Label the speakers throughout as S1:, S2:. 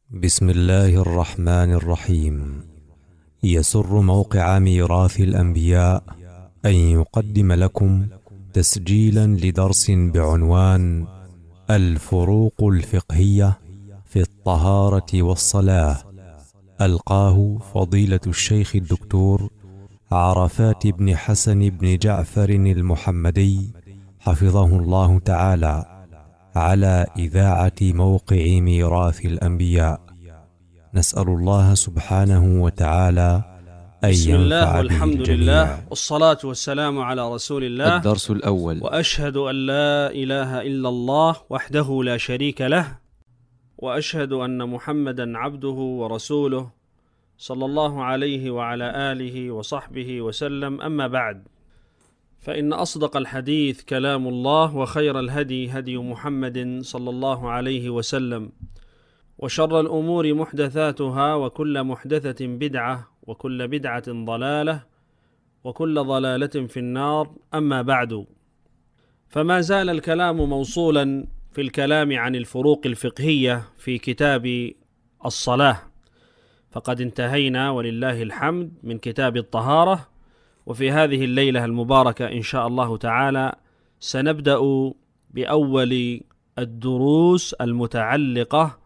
S1: بسم الله الرحمن الرحيم. يسر موقع ميراث الأنبياء أن يقدم لكم تسجيلا لدرس بعنوان الفروق الفقهية في الطهارة والصلاة، ألقاه فضيلة الشيخ الدكتور عرفات بن حسن بن جعفر المحمدي حفظه الله تعالى على إذاعة موقع ميراث الأنبياء. نسأل الله سبحانه وتعالى أن
S2: بسم الله
S1: ينفع به
S2: والحمد
S1: الجميع.
S2: لله والصلاة والسلام على رسول الله.
S3: الدرس الأول:
S2: وأشهد أن لا إله إلا الله وحده لا شريك له، وأشهد أن محمدا عبده ورسوله صلى الله عليه وعلى آله وصحبه وسلم. أما بعد، فإن أصدق الحديث كلام الله، وخير الهدي هدي محمد صلى الله عليه وسلم، وشر الأمور محدثاتها، وكل محدثة بدعة، وكل بدعة ضلالة، وكل ضلالة في النار. أما بعد، فما زال الكلام موصولا في الكلام عن الفروق الفقهية في كتاب الصلاة، فقد انتهينا ولله الحمد من كتاب الطهارة، وفي هذه الليلة المباركة إن شاء الله تعالى سنبدأ بأول الدروس المتعلقة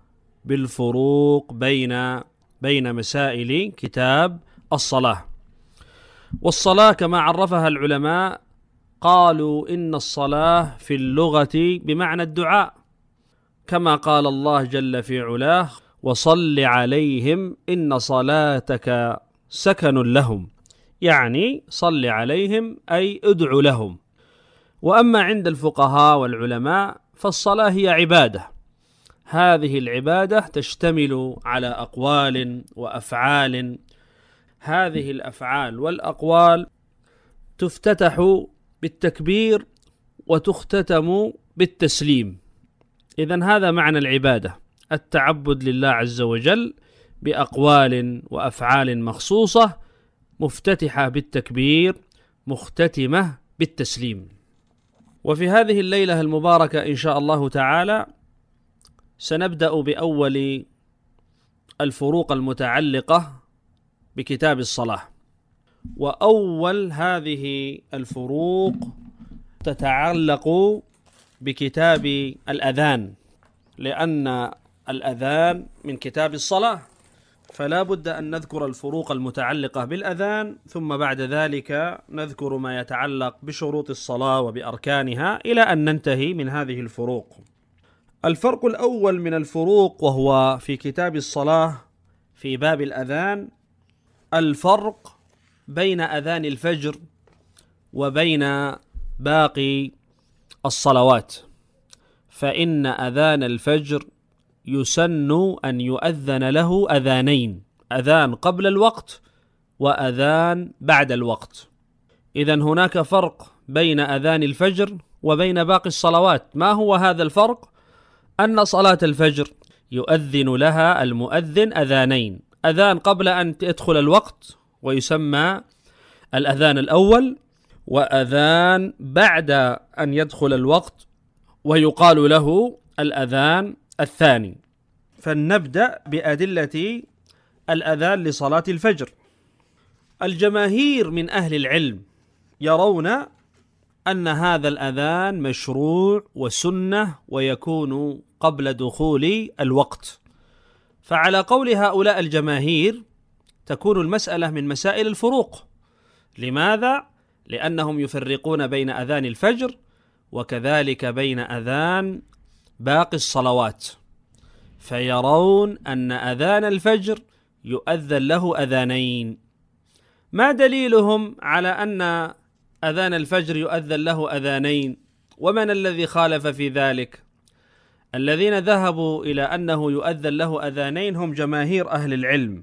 S2: بالفروق بين مسائل كتاب الصلاة. والصلاة كما عرفها العلماء قالوا إن الصلاة في اللغة بمعنى الدعاء، كما قال الله جل في علاه: وصل عليهم إن صلاتك سكن لهم، يعني صل عليهم أي ادع لهم. وأما عند الفقهاء والعلماء فالصلاة هي عبادة، هذه العبادة تشتمل على أقوال وأفعال. هذه الأفعال والأقوال تفتتح بالتكبير وتختتم بالتسليم. إذن هذا معنى العبادة، التعبد لله عز وجل بأقوال وأفعال مخصوصة، مفتتحة بالتكبير، مختتمة بالتسليم. وفي هذه الليلة المباركة إن شاء الله تعالى سنبدأ بأول الفروق المتعلقة بكتاب الصلاة. وأول هذه الفروق تتعلق بكتاب الأذان، لأن الأذان من كتاب الصلاة، فلا بد أن نذكر الفروق المتعلقة بالأذان، ثم بعد ذلك نذكر ما يتعلق بشروط الصلاة وبأركانها، إلى أن ننتهي من هذه الفروق. الفرق الأول من الفروق وهو في كتاب الصلاة في باب الأذان، الفرق بين أذان الفجر وبين باقي الصلوات. فإن أذان الفجر يسن أن يؤذن له أذانين: أذان قبل الوقت وأذان بعد الوقت. إذن هناك فرق بين أذان الفجر وبين باقي الصلوات. ما هو هذا الفرق؟ أن صلاة الفجر يؤذن لها المؤذن أذانين: أذان قبل أن يدخل الوقت ويسمى الأذان الأول، وأذان بعد أن يدخل الوقت ويقال له الأذان الثاني. فلنبدأ بأدلة الأذان لصلاة الفجر. الجماهير من أهل العلم يرون أن هذا الأذان مشروع وسنة، ويكون قبل دخول الوقت. فعلى قول هؤلاء الجماهير تكون المسألة من مسائل الفروق. لماذا؟ لأنهم يفرقون بين أذان الفجر وكذلك بين أذان باقي الصلوات، فيرون أن أذان الفجر يؤذن له أذانين. ما دليلهم على أن أذان الفجر يؤذن له أذانين؟ ومن الذي خالف في ذلك؟ الذين ذهبوا إلى أنه يؤذن له أذانين هم جماهير أهل العلم،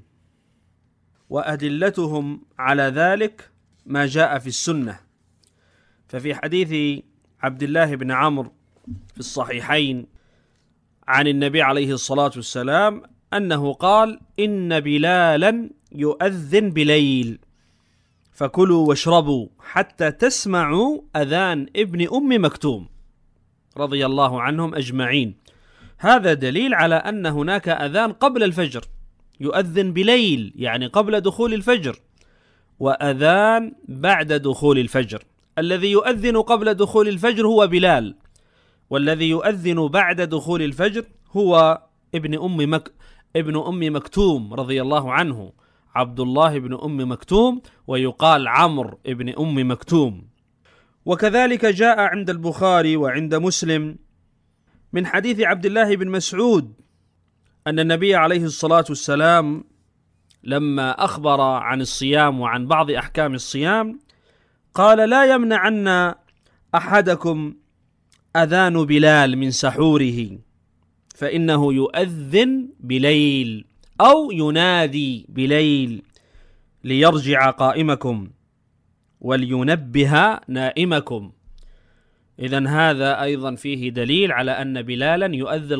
S2: وأدلتهم على ذلك ما جاء في السنة. ففي حديث عبد الله بن عمرو في الصحيحين عن النبي عليه الصلاة والسلام أنه قال: إن بلالا يؤذن بليل فكلوا واشربوا حتى تسمعوا أذان ابن أم مكتوم، رضي الله عنهم أجمعين. هذا دليل على أن هناك أذان قبل الفجر يؤذن بليل، يعني قبل دخول الفجر، وأذان بعد دخول الفجر. الذي يؤذن قبل دخول الفجر هو بلال، والذي يؤذن بعد دخول الفجر هو ابن أم مكتوم رضي الله عنه، عبد الله بن أم مكتوم، ويقال عمرو ابن أم مكتوم. وكذلك جاء عند البخاري وعند مسلم من حديث عبد الله بن مسعود أن النبي عليه الصلاة والسلام لما أخبر عن الصيام وعن بعض أحكام الصيام قال: لا يمنعن أحدكم أذان بلال من سحوره، فإنه يؤذن بليل أو ينادي بليل ليرجع قائمكم ولينبه نائمكم. إذن هذا أيضا فيه دليل على أن بلالا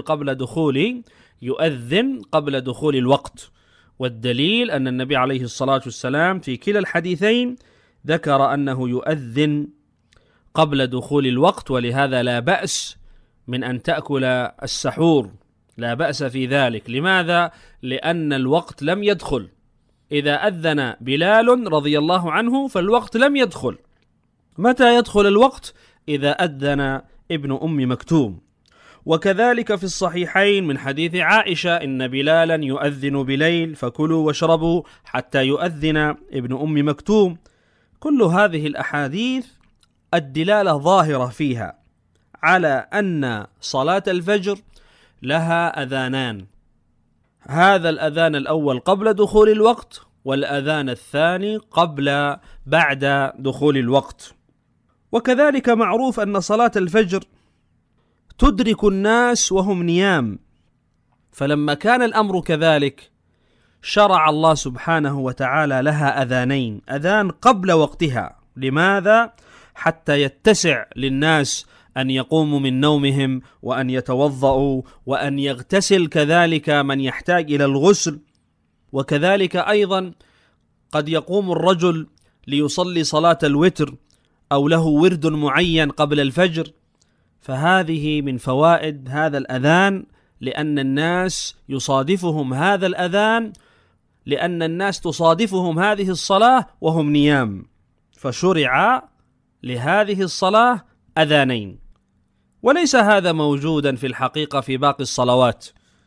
S2: يؤذن قبل دخول الوقت، والدليل أن النبي عليه الصلاة والسلام في كلا الحديثين ذكر أنه يؤذن قبل دخول الوقت، ولهذا لا بأس من أن تأكل السحور، لا بأس في ذلك. لماذا؟ لأن الوقت لم يدخل. إذا أذن بلال رضي الله عنه فالوقت لم يدخل. متى يدخل الوقت؟ إذا أذن ابن أم مكتوم. وكذلك في الصحيحين من حديث عائشة: إن بلالا يؤذن بليل فكلوا واشربوا حتى يؤذن ابن أم مكتوم. كل هذه الأحاديث الدلالة ظاهرة فيها على أن صلاة الفجر لها أذانان، هذا الأذان الأول قبل دخول الوقت، والأذان الثاني بعد دخول الوقت. وكذلك معروف أن صلاة الفجر تدرك الناس وهم نيام، فلما كان الأمر كذلك شرع الله سبحانه وتعالى لها أذانين، أذان قبل وقتها. لماذا؟ حتى يتسع للناس أن يقوموا من نومهم وأن يتوضأوا وأن يغتسل كذلك من يحتاج إلى الغسل. وكذلك أيضا قد يقوم الرجل ليصلي صلاة الوتر أو له ورد معين قبل الفجر، فهذه من فوائد هذا الأذان، لأن الناس يصادفهم هذا الأذان، لأن الناس تصادفهم هذه الصلاة وهم نيام، فشرع لهذه الصلاة أذانين. وليس هذا موجودا في الحقيقة في باقي الصلوات،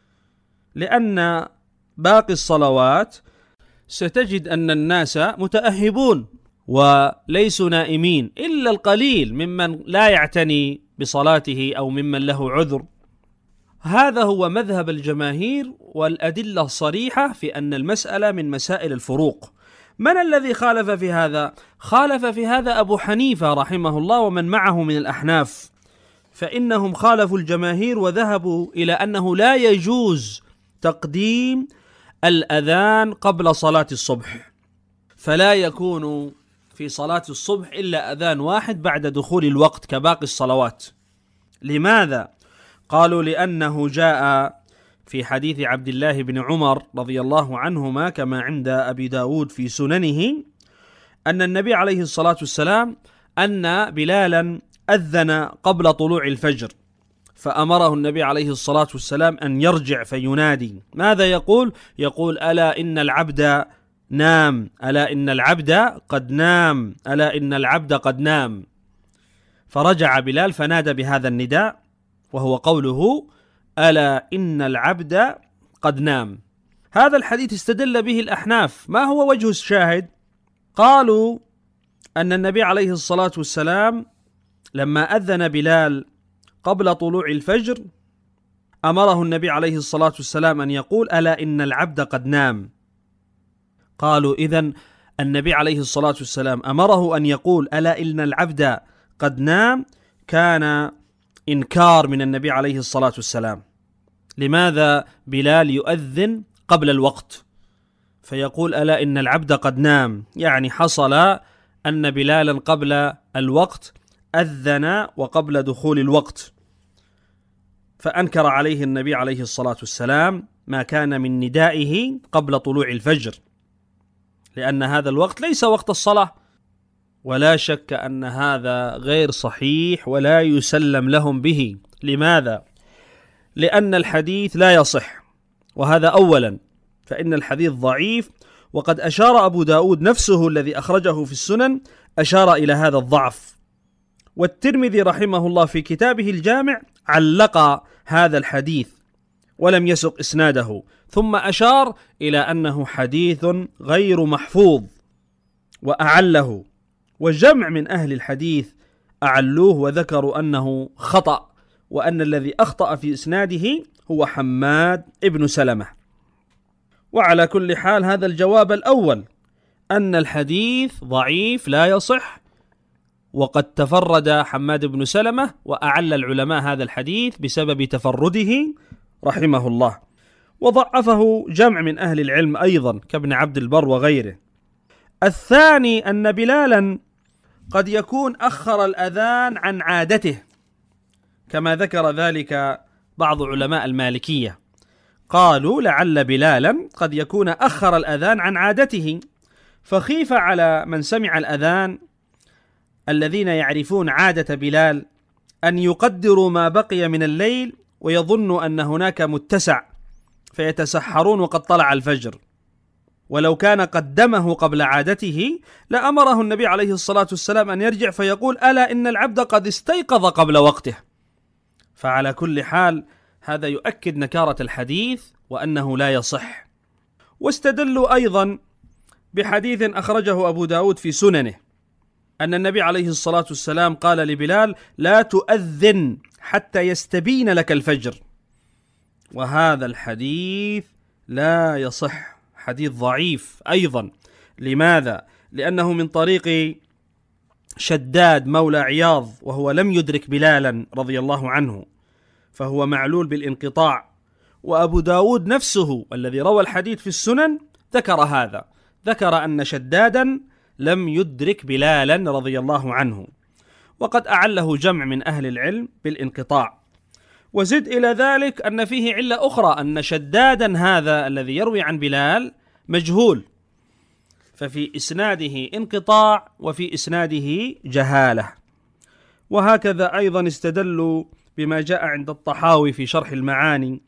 S2: لأن باقي الصلوات ستجد أن الناس متأهبون وليسوا نائمين، إلا القليل ممن لا يعتني بصلاته أو ممن له عذر. هذا هو مذهب الجماهير، والأدلة الصريحة في أن المسألة من مسائل الفروق. من الذي خالف في هذا؟ خالف في هذا أبو حنيفة رحمه الله ومن معه من الأحناف، فإنهم خالفوا الجماهير وذهبوا إلى أنه لا يجوز تقديم الأذان قبل صلاة الصبح، فلا يكون في صلاة الصبح إلا أذان واحد بعد دخول الوقت كباقي الصلوات. لماذا؟ قالوا لأنه جاء في حديث عبد الله بن عمر رضي الله عنهما كما عند أبي داود في سننه أن النبي عليه الصلاة والسلام أن بلالا أذن قبل طلوع الفجر، فأمره النبي عليه الصلاة والسلام أن يرجع فينادي. ماذا يقول؟ يقول: ألا إن العبد نام، ألا إن العبد قد نام، ألا إن العبد قد نام. فرجع بلال فنادى بهذا النداء، وهو قوله: ألا إن العبد قد نام. هذا الحديث استدل به الأحناف. ما هو وجه الشاهد؟ قالوا أن النبي عليه الصلاة والسلام لما أذن بلال قبل طلوع الفجر أمره النبي عليه الصلاة والسلام أن يقول: ألا إن العبد قد نام. قالوا إذن النبي عليه الصلاة والسلام أمره أن يقول ألا إن العبد قد نام، كان إنكار من النبي عليه الصلاة والسلام. لماذا بلال يؤذن قبل الوقت فيقول ألا إن العبد قد نام؟ يعني حصل أن بلالا قبل الوقت أذن وقبل دخول الوقت، فأنكر عليه النبي عليه الصلاة والسلام ما كان من ندائه قبل طلوع الفجر، لأن هذا الوقت ليس وقت الصلاة. ولا شك أن هذا غير صحيح ولا يسلم لهم به. لماذا؟ لأن الحديث لا يصح، وهذا أولا، فإن الحديث ضعيف، وقد أشار أبو داود نفسه الذي أخرجه في السنن أشار إلى هذا الضعف. والترمذي رحمه الله في كتابه الجامع علق هذا الحديث ولم يسق إسناده، ثم أشار إلى أنه حديث غير محفوظ وأعله، وجمع من أهل الحديث أعلوه وذكروا أنه خطأ، وأن الذي أخطأ في إسناده هو حماد ابن سلمة. وعلى كل حال هذا الجواب الأول، أن الحديث ضعيف لا يصح، وقد تفرد حماد بن سلمة، وأعل العلماء هذا الحديث بسبب تفرده رحمه الله، وضعفه جمع من أهل العلم أيضا كابن عبد البر وغيره. الثاني أن بلالا قد يكون أخر الأذان عن عادته، كما ذكر ذلك بعض علماء المالكية، قالوا لعل بلالا قد يكون أخر الأذان عن عادته، فخيف على من سمع الأذان الذين يعرفون عادة بلال أن يقدروا ما بقي من الليل ويظنوا أن هناك متسع فيتسحرون وقد طلع الفجر، ولو كان قدمه قبل عادته لأمره النبي عليه الصلاة والسلام أن يرجع فيقول ألا إن العبد قد استيقظ قبل وقته. فعلى كل حال هذا يؤكد نكارة الحديث وأنه لا يصح. واستدلوا أيضا بحديث أخرجه أبو داود في سننه أن النبي عليه الصلاة والسلام قال لبلال لا تؤذن حتى يستبين لك الفجر، وهذا الحديث لا يصح، حديث ضعيف أيضا. لماذا؟ لأنه من طريق شداد مولى عياض، وهو لم يدرك بلالا رضي الله عنه، فهو معلول بالانقطاع. وأبو داود نفسه الذي روى الحديث في السنن ذكر هذا، ذكر أن شدادا لم يدرك بلالا رضي الله عنه، وقد أعله جمع من أهل العلم بالانقطاع. وزد إلى ذلك أن فيه علة أخرى، أن شدادا هذا الذي يروي عن بلال مجهول، ففي إسناده انقطاع وفي إسناده جهالة. وهكذا أيضا استدلوا بما جاء عند الطحاوي في شرح المعاني،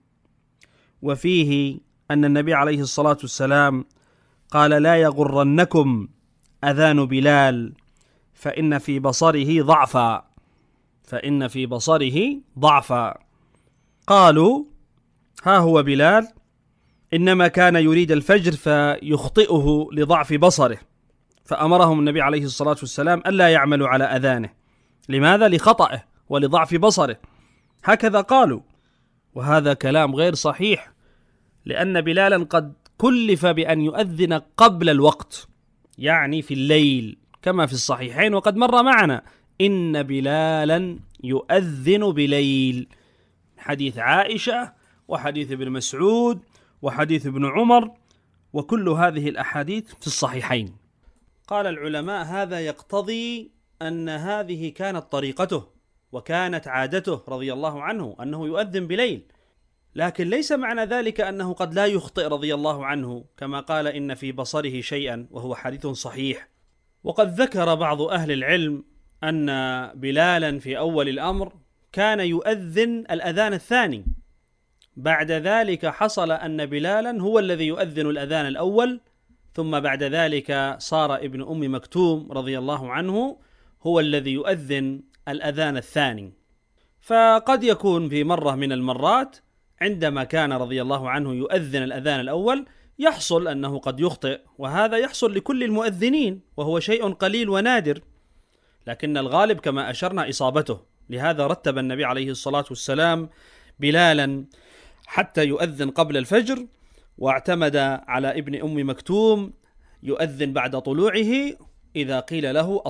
S2: وفيه أن النبي عليه الصلاة والسلام قال لا يغرنكم أذان بلال فإن في بصره ضعفا، فإن في بصره ضعفا. قالوا ها هو بلال إنما كان يريد الفجر فيخطئه لضعف بصره، فأمرهم النبي عليه الصلاة والسلام ألا يعملوا على أذانه. لماذا؟ لخطئه ولضعف بصره، هكذا قالوا. وهذا كلام غير صحيح، لأن بلالا قد كلف بأن يؤذن قبل الوقت، يعني في الليل، كما في الصحيحين وقد مر معنا إن بلالا يؤذن بليل، حديث عائشة وحديث ابن مسعود وحديث ابن عمر، وكل هذه الأحاديث في الصحيحين. قال العلماء هذا يقتضي أن هذه كانت طريقته وكانت عادته رضي الله عنه أنه يؤذن بليل، لكن ليس معنى ذلك أنه قد لا يخطئ رضي الله عنه، كما قال إن في بصره شيئا، وهو حديث صحيح. وقد ذكر بعض أهل العلم أن بلالا في أول الأمر كان يؤذن الأذان الثاني، بعد ذلك حصل أن بلالا هو الذي يؤذن الأذان الأول، ثم بعد ذلك صار ابن أم مكتوم رضي الله عنه هو الذي يؤذن الأذان الثاني. فقد يكون في مرة من المرات عندما كان رضي الله عنه يؤذن الأذان الأول يحصل أنه قد يخطئ، وهذا يحصل لكل المؤذنين، وهو شيء قليل ونادر، لكن الغالب كما أشرنا إصابته. لهذا رتب النبي عليه الصلاة والسلام بلالا حتى يؤذن قبل الفجر، واعتمد على ابن أم مكتوم يؤذن بعد طلوعه، إذا قيل له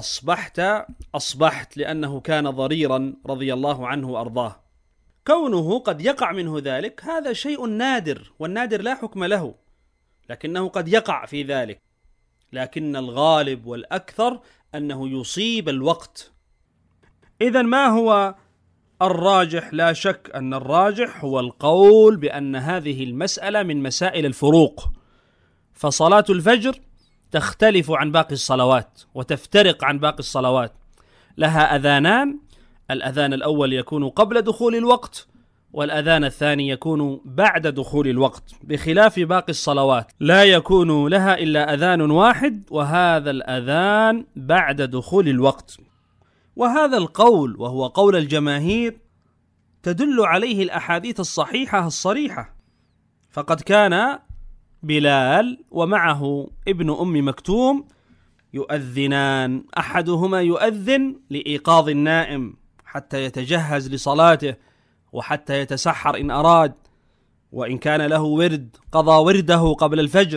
S2: أصبحت، لأنه كان ضريرا رضي الله عنه وأرضاه. كونه قد يقع منه ذلك هذا شيء نادر، والنادر لا حكم له، لكنه قد يقع في ذلك، لكن الغالب والأكثر أنه يصيب الوقت. إذن ما هو الراجح؟ لا شك أن الراجح هو القول بأن هذه المسألة من مسائل الفروق، فصلاة الفجر تختلف عن باقي الصلوات وتفترق عن باقي الصلوات، لها أذانان، الأذان الأول يكون قبل دخول الوقت، والأذان الثاني يكون بعد دخول الوقت، بخلاف باقي الصلوات لا يكون لها إلا أذان واحد، وهذا الأذان بعد دخول الوقت. وهذا القول وهو قول الجماهير تدل عليه الأحاديث الصحيحة الصريحة، فقد كان بلال ومعه ابن أم مكتوم يؤذنان، أحدهما يؤذن لإيقاظ النائم حتى يتجهز لصلاته وحتى يتسحر إن أراد، وإن كان له ورد قضى ورده قبل الفجر،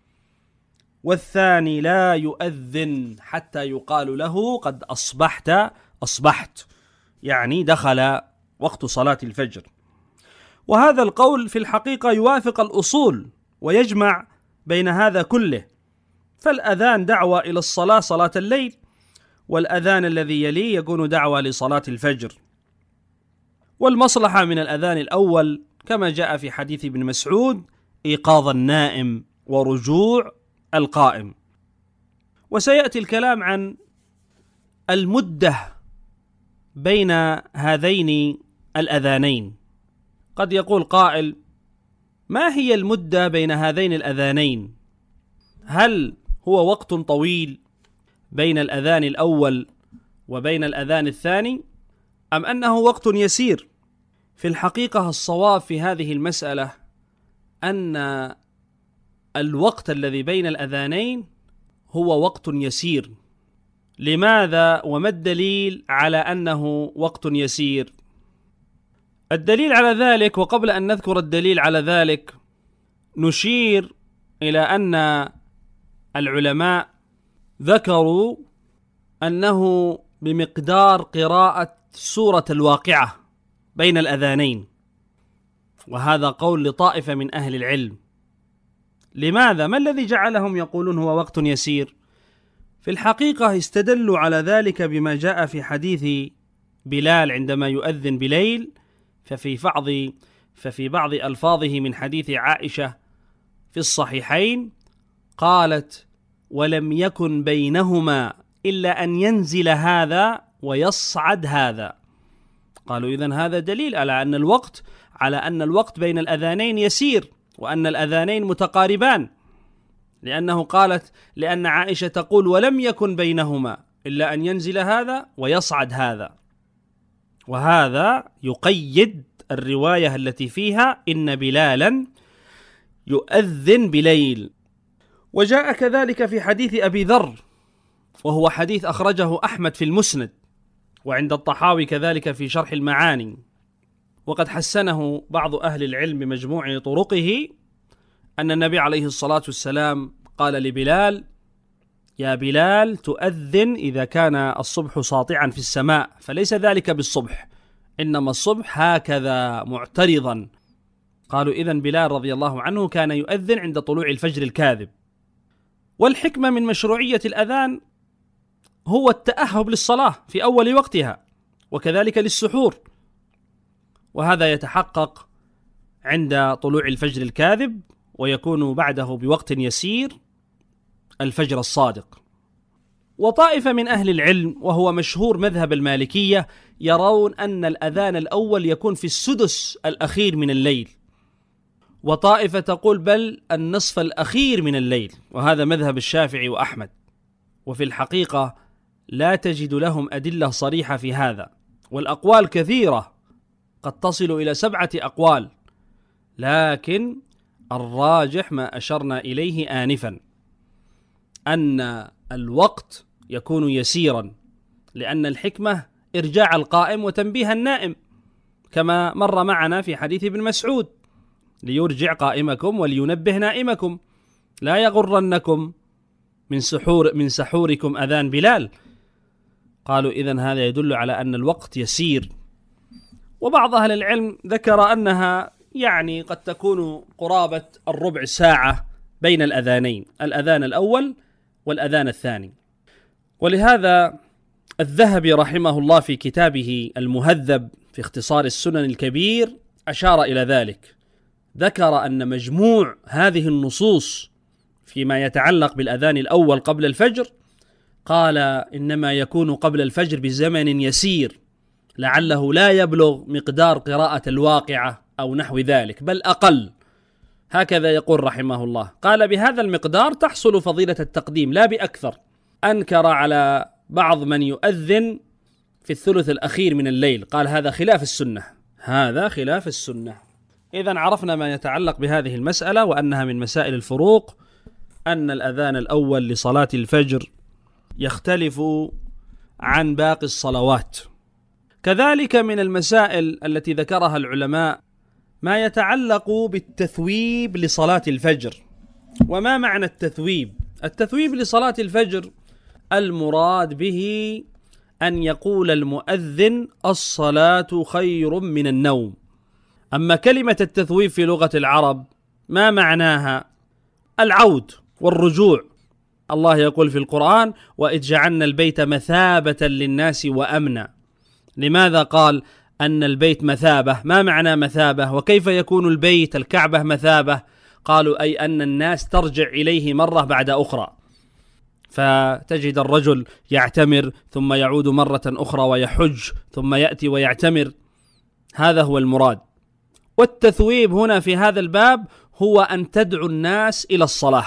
S2: والثاني لا يؤذن حتى يقال له قد أصبحت، يعني دخل وقت صلاة الفجر. وهذا القول في الحقيقة يوافق الأصول ويجمع بين هذا كله، فالأذان دعوة إلى الصلاة صلاة الليل، والأذان الذي يليه يكون دعوة لصلاة الفجر. والمصلحة من الأذان الأول كما جاء في حديث ابن مسعود إيقاظ النائم ورجوع القائم. وسيأتي الكلام عن المدة بين هذين الأذانين. قد يقول قائل: ما هي المدة بين هذين الأذانين؟ هل هو وقت طويل بين الأذان الأول وبين الأذان الثاني، أم أنه وقت يسير؟ في الحقيقة الصواب في هذه المسألة أن الوقت الذي بين الأذانين هو وقت يسير. لماذا وما الدليل على أنه وقت يسير؟ الدليل على ذلك، وقبل أن نذكر الدليل على ذلك نشير إلى أن العلماء ذكروا أنه بمقدار قراءة سورة الواقعة بين الأذانين، وهذا قول لطائفة من أهل العلم. لماذا؟ ما الذي جعلهم يقولون هو وقت يسير؟ في الحقيقة استدلوا على ذلك بما جاء في حديث بلال عندما يؤذن بليل، ففي بعض ألفاظه من حديث عائشة في الصحيحين قالت: ولم يكن بينهما إلا أن ينزل هذا ويصعد هذا. قالوا إذن هذا دليل على أن الوقت بين الأذانين يسير، وأن الأذانين متقاربان، لأن عائشة تقول: ولم يكن بينهما إلا أن ينزل هذا ويصعد هذا. وهذا يقيد الرواية التي فيها إن بلالا يؤذن بليل. وجاء كذلك في حديث أبي ذر، وهو حديث أخرجه أحمد في المسند، وعند الطحاوي كذلك في شرح المعاني، وقد حسنه بعض أهل العلم بمجموع طرقه، أن النبي عليه الصلاة والسلام قال لبلال: يا بلال تؤذن إذا كان الصبح ساطعا في السماء، فليس ذلك بالصبح، إنما الصبح هكذا معترضا. قالوا إذن بلال رضي الله عنه كان يؤذن عند طلوع الفجر الكاذب. والحكمة من مشروعية الأذان هو التأهب للصلاة في أول وقتها، وكذلك للسحور، وهذا يتحقق عند طلوع الفجر الكاذب، ويكون بعده بوقت يسير الفجر الصادق. وطائفة من أهل العلم، وهو مشهور مذهب المالكية، يرون أن الأذان الأول يكون في السدس الأخير من الليل، وطائفة تقول بل النصف الأخير من الليل، وهذا مذهب الشافعي وأحمد. وفي الحقيقة لا تجد لهم أدلة صريحة في هذا، والأقوال كثيرة قد تصل إلى 7 أقوال، لكن الراجح ما أشرنا إليه آنفا، أن الوقت يكون يسيرا، لأن الحكمة إرجاع القائم وتنبيه النائم، كما مر معنا في حديث ابن مسعود: ليرجع قائمكم ولينبه نائمكم، لا يغرنكم من سحوركم أذان بلال. قالوا إذن هذا يدل على أن الوقت يسير. وبعض أهل العلم ذكر أنها يعني قد تكون قرابة الربع ساعة بين الأذانين، الأذان الأول والأذان الثاني. ولهذا الذهبي رحمه الله في كتابه المهذب في اختصار السنن الكبير أشار إلى ذلك، ذكر أن مجموع هذه النصوص فيما يتعلق بالأذان الأول قبل الفجر، قال إنما يكون قبل الفجر بزمن يسير، لعله لا يبلغ مقدار قراءة الواقعة أو نحو ذلك، بل أقل. هكذا يقول رحمه الله، قال بهذا المقدار تحصل فضيلة التقديم لا بأكثر. أنكر على بعض من يؤذن في الثلث الأخير من الليل، قال هذا خلاف السنة، هذا خلاف السنة. إذن عرفنا ما يتعلق بهذه المسألة، وأنها من مسائل الفروق، أن الأذان الأول لصلاة الفجر يختلف عن باقي الصلوات. كذلك من المسائل التي ذكرها العلماء ما يتعلق بالتثويب لصلاة الفجر. وما معنى التثويب؟ التثويب لصلاة الفجر المراد به أن يقول المؤذن الصلاة خير من النوم. أما كلمة التثويب في لغة العرب ما معناها؟ العود والرجوع. الله يقول في القرآن: وإذ جعلنا البيت مثابة للناس وأمنا. لماذا قال أن البيت مثابة؟ ما معنى مثابة؟ وكيف يكون البيت الكعبة مثابة؟ قالوا أي أن الناس ترجع إليه مرة بعد أخرى، فتجد الرجل يعتمر ثم يعود مرة أخرى ويحج ثم يأتي ويعتمر، هذا هو المراد. والتثويب هنا في هذا الباب هو أن تدعو الناس إلى الصلاة،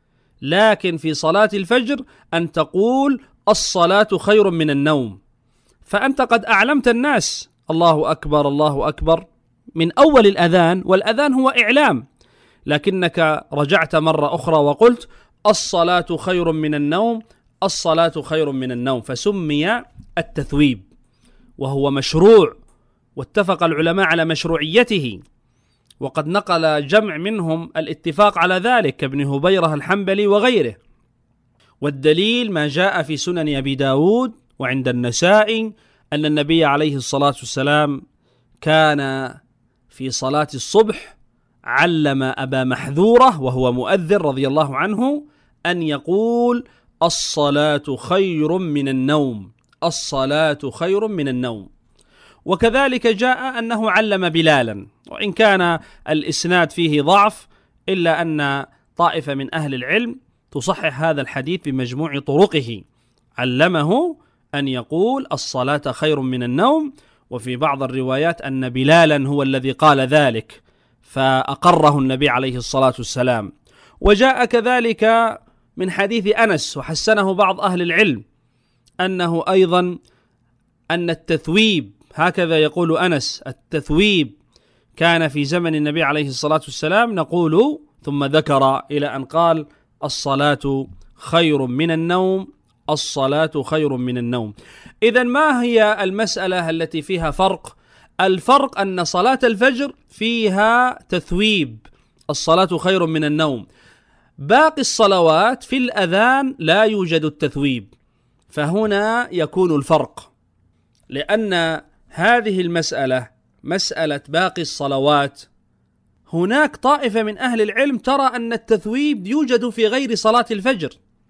S2: لكن في صلاة الفجر أن تقول الصلاة خير من النوم، فأنت قد أعلمت الناس الله أكبر الله أكبر من أول الأذان، والأذان هو إعلام، لكنك رجعت مرة أخرى وقلت الصلاة خير من النوم، الصلاة خير من النوم، فسمي التثويب، وهو مشروع، واتفق العلماء على مشروعيته، وقد نقل جمع منهم الاتفاق على ذلك كابن هبيرة الحنبلي وغيره. والدليل ما جاء في سنن أبي داود وعند النسائي أن النبي عليه الصلاة والسلام كان في صلاة الصبح علم أبا محذورة وهو مؤذن رضي الله عنه أن يقول الصلاة خير من النوم، الصلاة خير من النوم. وكذلك جاء أنه علم بلالا، وإن كان الإسناد فيه ضعف إلا أن طائفة من أهل العلم تصحح هذا الحديث بمجموع طرقه، علمه أن يقول الصلاة خير من النوم. وفي بعض الروايات أن بلالا هو الذي قال ذلك فأقره النبي عليه الصلاة والسلام. وجاء كذلك من حديث أنس وحسنه بعض أهل العلم أنه أيضا أن التثويب، هكذا يقول أنس، التثويب كان في زمن النبي عليه الصلاة والسلام نقول، ثم ذكر إلى أن قال الصلاة خير من النوم، الصلاة خير من النوم. إذن ما هي المسألة التي فيها فرق؟ الفرق أن صلاة الفجر فيها تثويب، الصلاة خير من النوم. باقي الصلوات في الأذان لا يوجد التثويب، فهنا يكون الفرق، لأن هذه المسألة مسألة باقي الصلوات هناك طائفة من أهل العلم ترى أن التثويب يوجد في غير صلاة الفجر،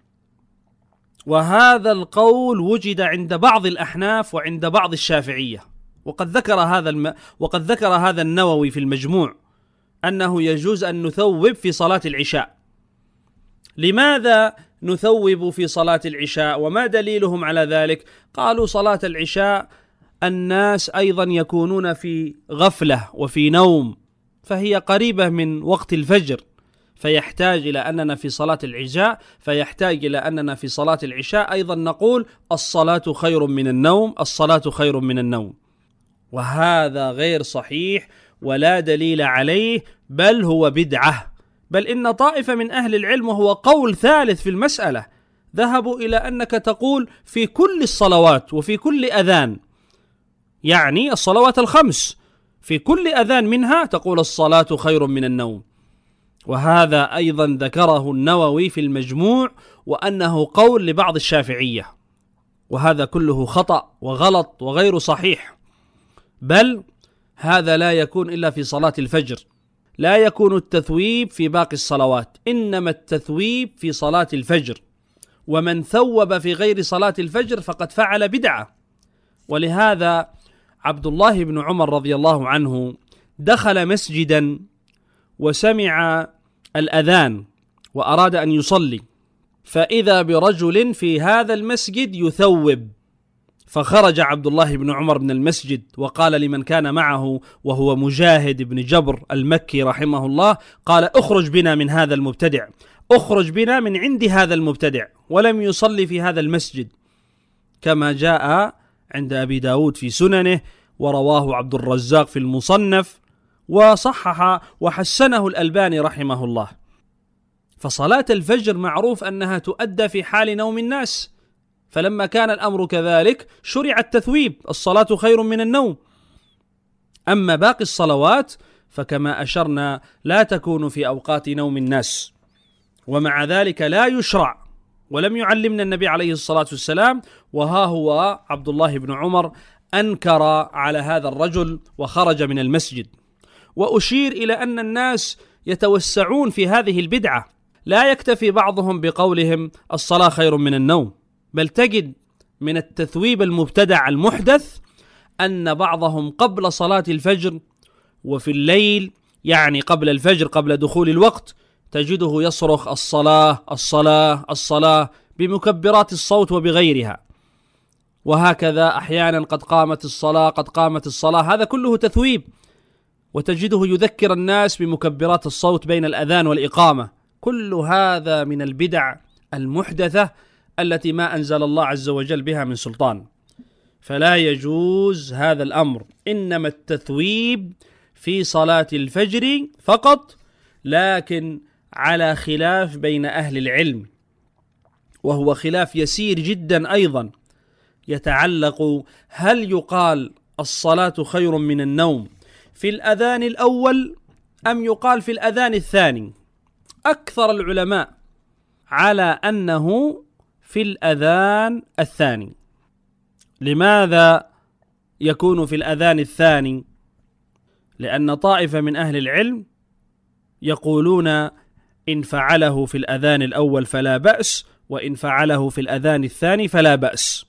S2: وهذا القول وجد عند بعض الأحناف وعند بعض الشافعية، وقد ذكر هذا النووي في المجموع أنه يجوز أن نثوب في صلاة العشاء. لماذا نثوب في صلاة العشاء وما دليلهم على ذلك؟ قالوا صلاة العشاء الناس أيضا يكونون في غفلة وفي نوم، فهي قريبة من وقت الفجر، فيحتاج إلى أننا في صلاة العشاء في صلاة العشاء أيضا نقول الصلاة خير من النوم، الصلاة خير من النوم. وهذا غير صحيح ولا دليل عليه، بل هو بدعة. بل إن طائفة من أهل العلم وهو قول ثالث في المسألة ذهبوا إلى أنك تقول في كل الصلوات وفي كل أذان، يعني الصلوات الخمس في كل أذان منها تقول الصلاة خير من النوم. وهذا أيضا ذكره النووي في المجموع وأنه قول لبعض الشافعية، وهذا كله خطأ وغلط وغير صحيح. بل هذا لا يكون إلا في صلاة الفجر، لا يكون التثويب في باقي الصلوات، إنما التثويب في صلاة الفجر، ومن ثوب في غير صلاة الفجر فقد فعل بدعة. ولهذا عبد الله بن عمر رضي الله عنه دخل مسجدا وسمع الأذان وأراد أن يصلي، فإذا برجل في هذا المسجد يثوب، فخرج عبد الله بن عمر من المسجد وقال لمن كان معه وهو مجاهد بن جبر المكي رحمه الله، قال: اخرج بنا من هذا المبتدع، اخرج بنا من عند هذا المبتدع. ولم يصلي في هذا المسجد، كما جاء عند أبي داود في سننه، ورواه عبد الرزاق في المصنف، وصحح وحسنه الألباني رحمه الله. فصلاة الفجر معروف أنها تؤدى في حال نوم الناس، فلما كان الأمر كذلك شرع التثويب، الصلاة خير من النوم. أما باقي الصلوات فكما أشرنا لا تكون في أوقات نوم الناس، ومع ذلك لا يشرع، ولم يعلمنا النبي عليه الصلاة والسلام. وها هو عبد الله بن عمر أنكر على هذا الرجل وخرج من المسجد. وأشير إلى أن الناس يتوسعون في هذه البدعة، لا يكتفي بعضهم بقولهم الصلاة خير من النوم، بل تجد من التثويب المبتدع المحدث أن بعضهم قبل صلاة الفجر وفي الليل، يعني قبل الفجر قبل دخول الوقت، تجده يصرخ الصلاة الصلاة الصلاة بمكبرات الصوت وبغيرها، وهكذا أحيانا قد قامت الصلاة قد قامت الصلاة، هذا كله تثويب. وتجده يذكر الناس بمكبرات الصوت بين الأذان والإقامة. كل هذا من البدع المحدثة التي ما أنزل الله عز وجل بها من سلطان، فلا يجوز هذا الأمر. إنما التثويب في صلاة الفجر فقط، لكن على خلاف بين أهل العلم، وهو خلاف يسير جدا أيضا، يتعلق هل يقال الصلاة خير من النوم في الأذان الأول أم يقال في الأذان الثاني. أكثر العلماء على أنه في الأذان الثاني. لماذا يكون في الأذان الثاني؟ لأن طائفة من أهل العلم يقولون إن فعله في الأذان الأول فلا بأس، وإن فعله في الأذان الثاني فلا بأس.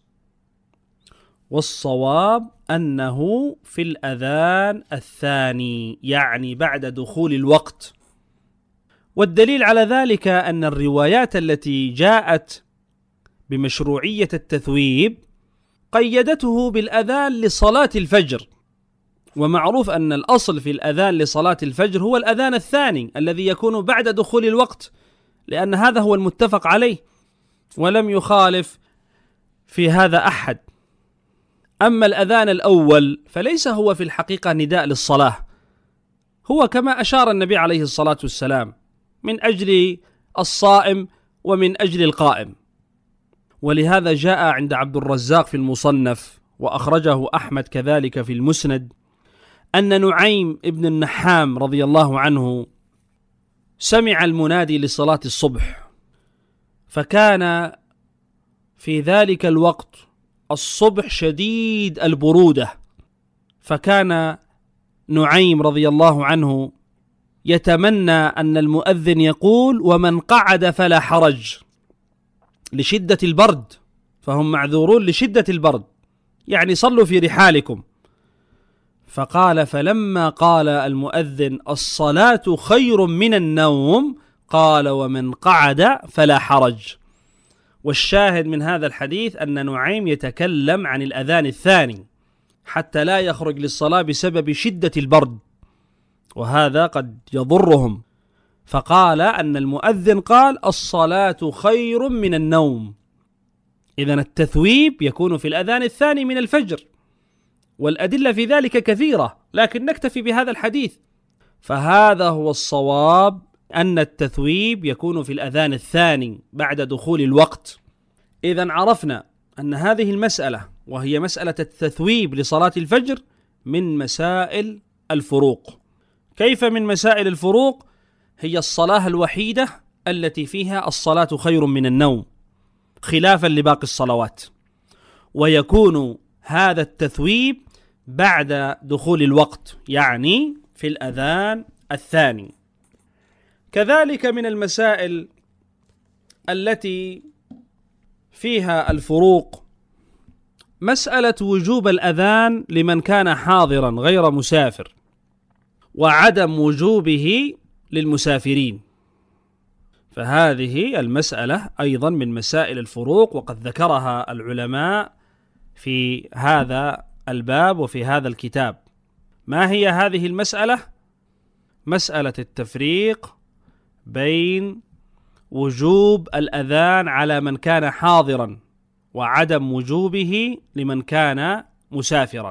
S2: والصواب أنه في الأذان الثاني، يعني بعد دخول الوقت. والدليل على ذلك أن الروايات التي جاءت بمشروعية التثويب قيدته بالأذان لصلاة الفجر، ومعروف أن الأصل في الأذان لصلاة الفجر هو الأذان الثاني الذي يكون بعد دخول الوقت، لأن هذا هو المتفق عليه، ولم يخالف في هذا أحد. أما الأذان الأول فليس هو في الحقيقة نداء للصلاة، هو كما أشار النبي عليه الصلاة والسلام من أجل الصائم ومن أجل القائم. ولهذا جاء عند عبد الرزاق في المصنف، وأخرجه أحمد كذلك في المسند، أن نعيم ابن النحام رضي الله عنه سمع المنادي لصلاة الصبح، فكان في ذلك الوقت الصبح شديد البرودة، فكان نعيم رضي الله عنه يتمنى أن المؤذن يقول ومن قعد فلا حرج، لشدة البرد، فهم معذورون لشدة البرد، يعني صلوا في رحالكم. فقال فلما قال المؤذن الصلاة خير من النوم قال ومن قعد فلا حرج. والشاهد من هذا الحديث أن نعيم يتكلم عن الأذان الثاني حتى لا يخرج للصلاة بسبب شدة البرد، وهذا قد يضرهم. فقال أن المؤذن قال الصلاة خير من النوم. إذن التثويب يكون في الأذان الثاني من الفجر، والأدلة في ذلك كثيرة، لكن نكتفي بهذا الحديث. فهذا هو الصواب، أن التثويب يكون في الأذان الثاني بعد دخول الوقت. إذن عرفنا أن هذه المسألة، وهي مسألة التثويب لصلاة الفجر، من مسائل الفروق. كيف من مسائل الفروق؟ هي الصلاة الوحيدة التي فيها الصلاة خير من النوم خلافا لباقي الصلوات، ويكون هذا التثويب بعد دخول الوقت، يعني في الأذان الثاني. كذلك من المسائل التي فيها الفروق مسألة وجوب الأذان لمن كان حاضرا غير مسافر، وعدم وجوبه للمسافرين. فهذه المسألة أيضا من مسائل الفروق، وقد ذكرها العلماء في هذا الباب وفي هذا الكتاب. ما هي هذه المسألة؟ مسألة التفريق بين وجوب الأذان على من كان حاضرا وعدم وجوبه لمن كان مسافرا.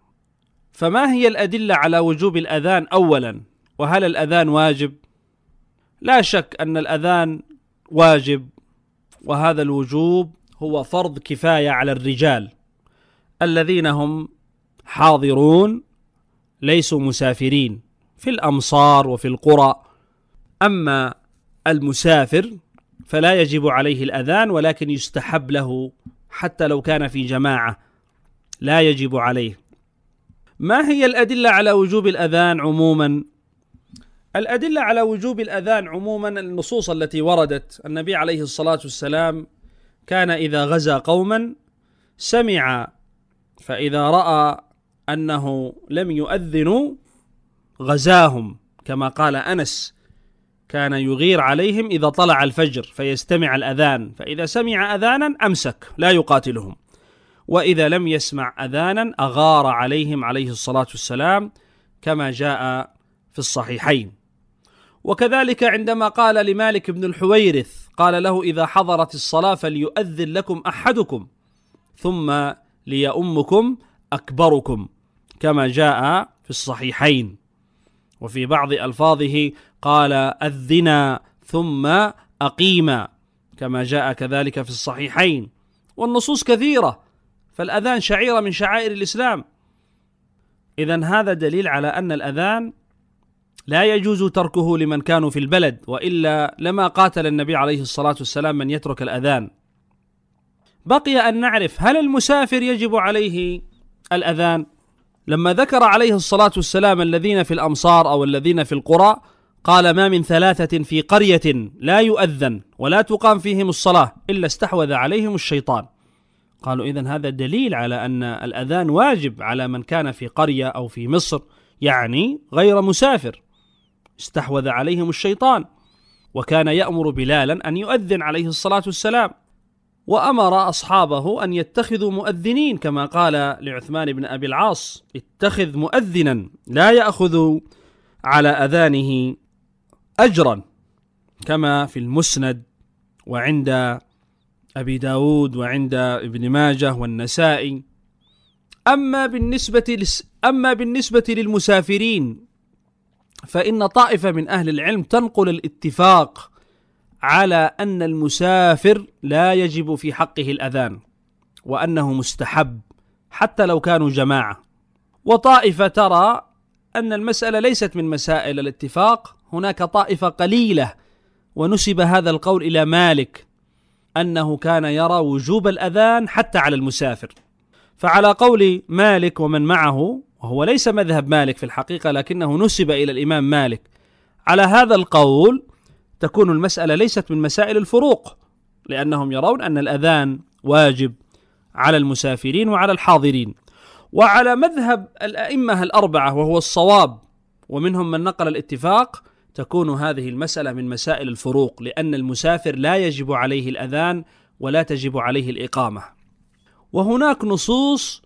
S2: فما هي الأدلة على وجوب الأذان أولا؟ وهل الأذان واجب؟ لا شك أن الأذان واجب، وهذا الوجوب هو فرض كفاية على الرجال الذين هم حاضرون ليسوا مسافرين في الأمصار وفي القرى. أما المسافر فلا يجب عليه الأذان، ولكن يستحب له حتى لو كان في جماعة، لا يجب عليه. ما هي الأدلة على وجوب الأذان عموما؟ الأدلة على وجوب الأذان عموما النصوص التي وردت. النبي عليه الصلاة والسلام كان إذا غزا قوما سمع، فإذا رأى أنه لم يؤذنوا غزاهم، كما قال أنس كان يغير عليهم إذا طلع الفجر فيستمع الأذان، فإذا سمع أذانا أمسك لا يقاتلهم، وإذا لم يسمع أذانا أغار عليهم عليه الصلاة والسلام كما جاء في الصحيحين. وكذلك عندما قال لمالك بن الحويرث قال له إذا حضرت الصلاة فليؤذن لكم أحدكم ثم ليؤمكم أكبركم، كما جاء في الصحيحين. وفي بعض ألفاظه قال أذنا ثم أقيما، كما جاء كذلك في الصحيحين. والنصوص كثيرة، فالأذان شعيرة من شعائر الإسلام. إذن هذا دليل على أن الأذان لا يجوز تركه لمن كانوا في البلد، وإلا لما قاتل النبي عليه الصلاة والسلام من يترك الأذان. بقي أن نعرف هل المسافر يجب عليه الأذان؟ لما ذكر عليه الصلاة والسلام الذين في الأمصار أو الذين في القرى قال ما من 3 في قرية لا يؤذن ولا تقام فيهم الصلاة إلا استحوذ عليهم الشيطان. قالوا إذن هذا دليل على أن الأذان واجب على من كان في قرية أو في مصر، يعني غير مسافر. استحوذ عليهم الشيطان، وكان يأمر بلالا أن يؤذن عليه الصلاة والسلام، وأمر أصحابه أن يتخذوا مؤذنين، كما قال لعثمان بن أبي العاص اتخذ مؤذنا لا يأخذ على أذانه أجرا، كما في المسند وعند أبي داود وعند ابن ماجه والنسائي. أما بالنسبة للمسافرين فإن طائفة من أهل العلم تنقل الاتفاق على أن المسافر لا يجب في حقه الأذان، وأنه مستحب حتى لو كانوا جماعة. وطائفة ترى أن المسألة ليست من مسائل الاتفاق، هناك طائفة قليلة، ونسب هذا القول إلى مالك أنه كان يرى وجوب الأذان حتى على المسافر. فعلى قول مالك ومن معه، وهو ليس مذهب مالك في الحقيقة لكنه نسب إلى الإمام مالك، على هذا القول تكون المسألة ليست من مسائل الفروق، لأنهم يرون أن الأذان واجب على المسافرين وعلى الحاضرين. وعلى مذهب الأئمة الأربعة وهو الصواب، ومنهم من نقل الاتفاق، تكون هذه المسألة من مسائل الفروق، لأن المسافر لا يجب عليه الأذان ولا تجب عليه الإقامة. وهناك نصوص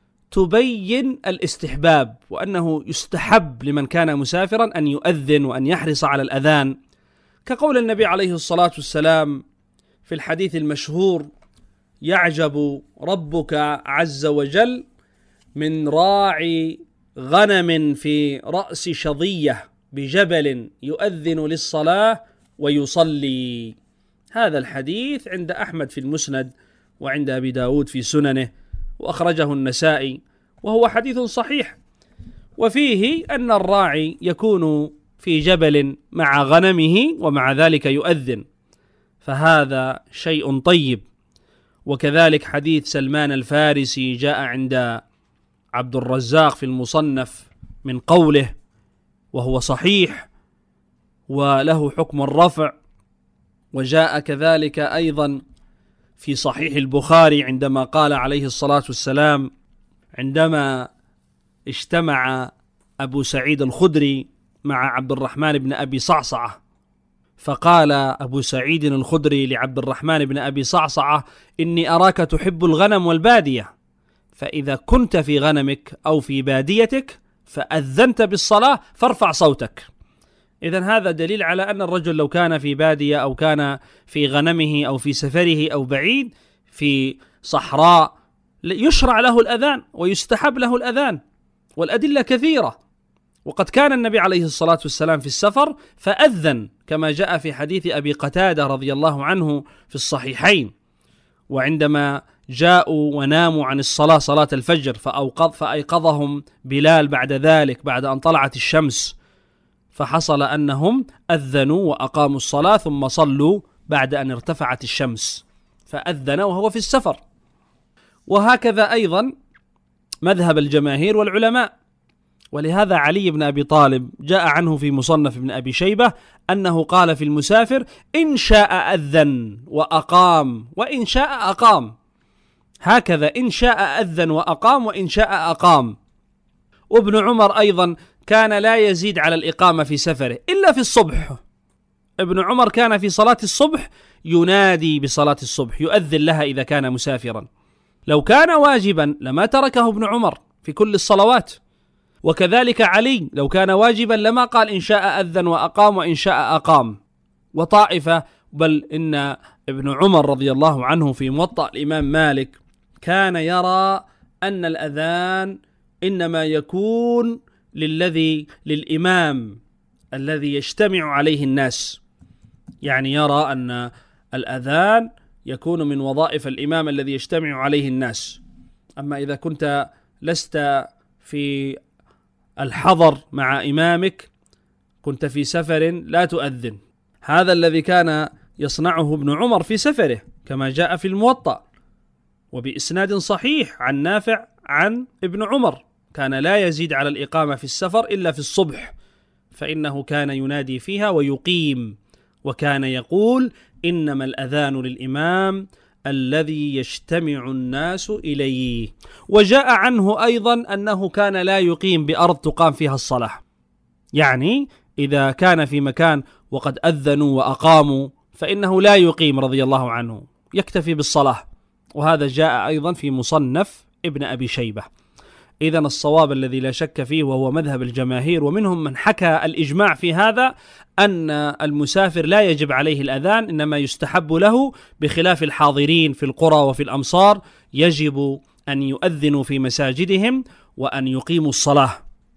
S2: تبين الاستحباب، وأنه يستحب لمن كان مسافرا أن يؤذن وأن يحرص على الأذان، كقول النبي عليه الصلاة والسلام في الحديث المشهور يعجب ربك عز وجل من راعي غنم في رأس شظية بجبل يؤذن للصلاة ويصلي. هذا الحديث عند أحمد في المسند وعند أبي داود في سننه، وأخرجه النسائي، وهو حديث صحيح. وفيه أن الراعي يكون في جبل مع غنمه ومع ذلك يؤذن، فهذا شيء طيب. وكذلك حديث سلمان الفارسي جاء عند عبد الرزاق في المصنف من قوله، وهو صحيح وله حكم الرفع. وجاء كذلك أيضا في صحيح البخاري عندما قال عليه الصلاة والسلام عندما اجتمع أبو سعيد الخدري مع عبد الرحمن بن أبي صعصعة، فقال أبو سعيد الخدري لعبد الرحمن بن أبي صعصعة إني أراك تحب الغنم والبادية، فإذا كنت في غنمك أو في باديتك فأذنت بالصلاة فارفع صوتك. إذن هذا دليل على أن الرجل لو كان في بادية أو كان في غنمه أو في سفره أو بعيد في صحراء يشرع له الأذان ويستحب له الأذان، والأدلة كثيرة. وقد كان النبي عليه الصلاة والسلام في السفر فأذن كما جاء في حديث أبي قتادة رضي الله عنه في الصحيحين، وعندما جاءوا وناموا عن الصلاة صلاة الفجر فأيقظهم بلال بعد ذلك بعد أن طلعت الشمس، فحصل أنهم أذنوا وأقاموا الصلاة ثم صلوا بعد أن ارتفعت الشمس، فأذن وهو في السفر. وهكذا أيضا مذهب الجماهير والعلماء. ولهذا علي بن أبي طالب جاء عنه في مصنف ابن أبي شيبة أنه قال في المسافر: إن شاء أذن وأقام وإن شاء أقام. هكذا إن شاء أذن وأقام وإن شاء أقام. وابن عمر أيضا كان لا يزيد على الإقامة في سفره إلا في الصبح. ابن عمر كان في صلاة الصبح ينادي بصلاة الصبح، يؤذن لها إذا كان مسافرا. لو كان واجبا لما تركه ابن عمر في كل الصلوات. وكذلك علي لو كان واجبا لما قال إن شاء أذن وأقام وإن شاء أقام. وطائفة بل إن ابن عمر رضي الله عنه في موطأ الإمام مالك كان يرى أن الأذان إنما يكون للإمام الذي يجتمع عليه الناس، يعني يرى أن الأذان يكون من وظائف الإمام الذي يجتمع عليه الناس. أما إذا كنت لست في الحضر مع إمامك، كنت في سفر، لا تؤذن. هذا الذي كان يصنعه ابن عمر في سفره كما جاء في الموطأ وبإسناد صحيح عن نافع عن ابن عمر، كان لا يزيد على الإقامة في السفر إلا في الصبح، فإنه كان ينادي فيها ويقيم، وكان يقول: إنما الأذان للإمام الذي يجتمع الناس إليه. وجاء عنه أيضا أنه كان لا يقيم بأرض تقام فيها الصلاة، يعني إذا كان في مكان وقد أذنوا وأقاموا فإنه لا يقيم رضي الله عنه، يكتفي بالصلاة. وهذا جاء أيضا في مصنف ابن أبي شيبة. إذن الصواب الذي لا شك فيه وهو مذهب الجماهير، ومنهم من حكى الإجماع في هذا، أن المسافر لا يجب عليه الأذان، إنما يستحب له، بخلاف الحاضرين في القرى وفي الأمصار يجب أن يؤذنوا في مساجدهم وأن يقيموا الصلاة.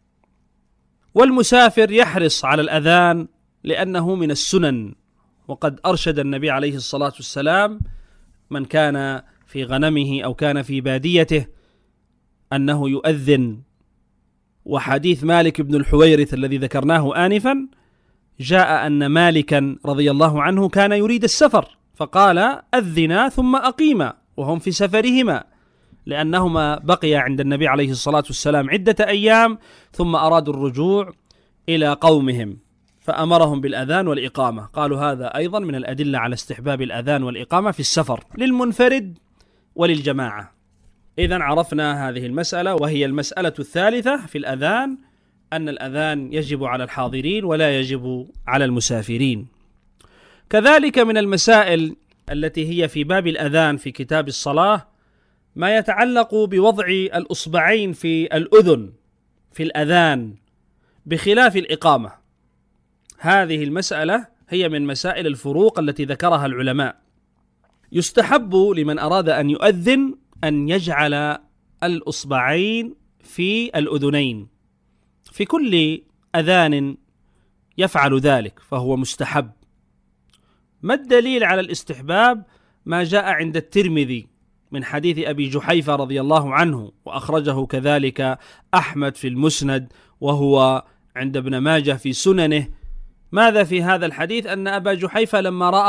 S2: والمسافر يحرص على الأذان لأنه من السنن، وقد أرشد النبي عليه الصلاة والسلام من كان في غنمه أو كان في باديته أنه يؤذن. وحديث مالك بن الحويرث الذي ذكرناه آنفا جاء أن مالكا رضي الله عنه كان يريد السفر فقال: أذنا ثم أقيما، وهم في سفرهما، لأنهما بقيا عند النبي عليه الصلاة والسلام عدة أيام ثم أرادوا الرجوع إلى قومهم، فأمرهم بالأذان والإقامة. قالوا هذا أيضا من الأدلة على استحباب الأذان والإقامة في السفر للمنفرد وللجماعة. إذن عرفنا هذه المسألة، وهي المسألة الثالثة في الأذان، أن الأذان يجب على الحاضرين ولا يجب على المسافرين. كذلك من المسائل التي هي في باب الأذان في كتاب الصلاة ما يتعلق بوضع الأصبعين في الأذن في الأذان بخلاف الإقامة. هذه المسألة هي من مسائل الفروق التي ذكرها العلماء. يستحب لمن أراد أن يؤذن أن يجعل الأصبعين في الأذنين في كل أذان يفعل ذلك، فهو مستحب. ما الدليل على الاستحباب؟ ما جاء عند الترمذي من حديث أبي جحيفة رضي الله عنه، وأخرجه كذلك أحمد في المسند، وهو عند ابن ماجه في سننه. ماذا في هذا الحديث؟ أن أبا جحيفة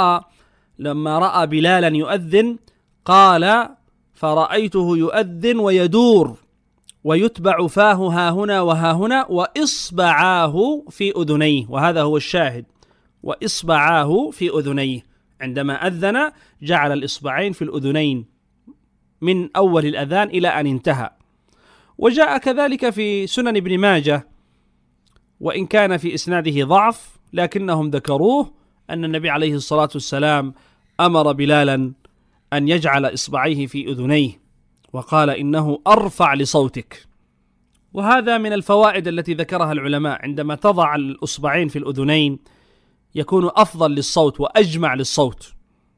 S2: لما رأى بلالا يؤذن قال: فرأيته يؤذن ويدور ويتبع فاه ها هنا وها هنا وإصبعاه في أذنيه، وهذا هو الشاهد، وإصبعاه في أذنيه. عندما أذن جعل الإصبعين في الأذنين من أول الأذان إلى أن انتهى. وجاء كذلك في سنن ابن ماجه، وإن كان في إسناده ضعف لكنهم ذكروه، أن النبي عليه الصلاة والسلام أمر بلالا أن يجعل إصبعيه في أذنيه، وقال إنه أرفع لصوتك. وهذا من الفوائد التي ذكرها العلماء، عندما تضع الأصبعين في الأذنين يكون أفضل للصوت وأجمع للصوت،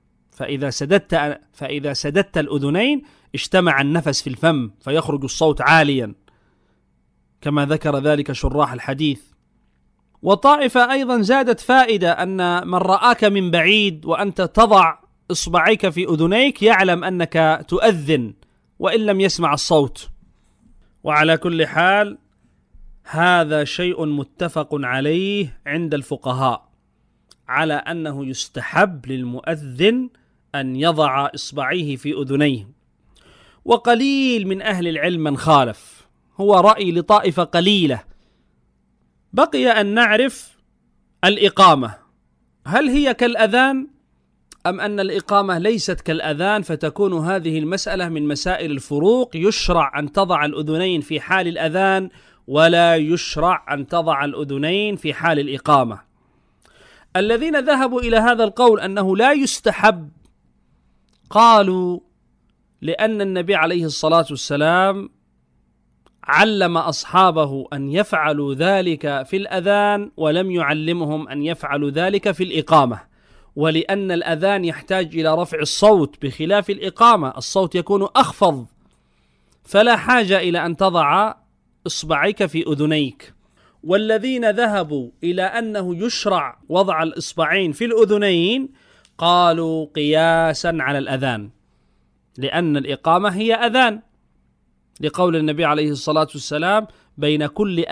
S2: فإذا سددت الأذنين اجتمع النفس في الفم فيخرج الصوت عاليا، كما ذكر ذلك شراح الحديث. وطائفة أيضا زادت فائدة، أن من رآك من بعيد وأنت تضع إصبعيك في أذنيك يعلم أنك تؤذن وإن لم يسمع الصوت. وعلى كل حال هذا شيء متفق عليه عند الفقهاء، على أنه يستحب للمؤذن أن يضع إصبعيه في أذنيه، وقليل من أهل العلم من خالف، هو رأي لطائفة قليلة. بقي أن نعرف الإقامة، هل هي كالأذان أم أن الإقامة ليست كالأذان، فتكون هذه المسألة من مسائل الفروق. يشرع أن تضع الأذنين في حال الأذان ولا يشرع أن تضع الأذنين في حال الإقامة. الذين ذهبوا إلى هذا القول أنه لا يستحب قالوا لأن النبي عليه الصلاة والسلام علم أصحابه أن يفعلوا ذلك في الأذان ولم يعلمهم أن يفعلوا ذلك في الإقامة، ولأن الأذان يحتاج إلى رفع الصوت بخلاف الإقامة، الصوت يكون أخفض، فلا حاجة إلى أن تضع إصبعيك في أذنيك. والذين ذهبوا إلى أنه يشرع وضع الإصبعين في الأذنين قالوا قياسا على الأذان، لأن الإقامة هي أذان، لقول النبي عليه الصلاة والسلام بين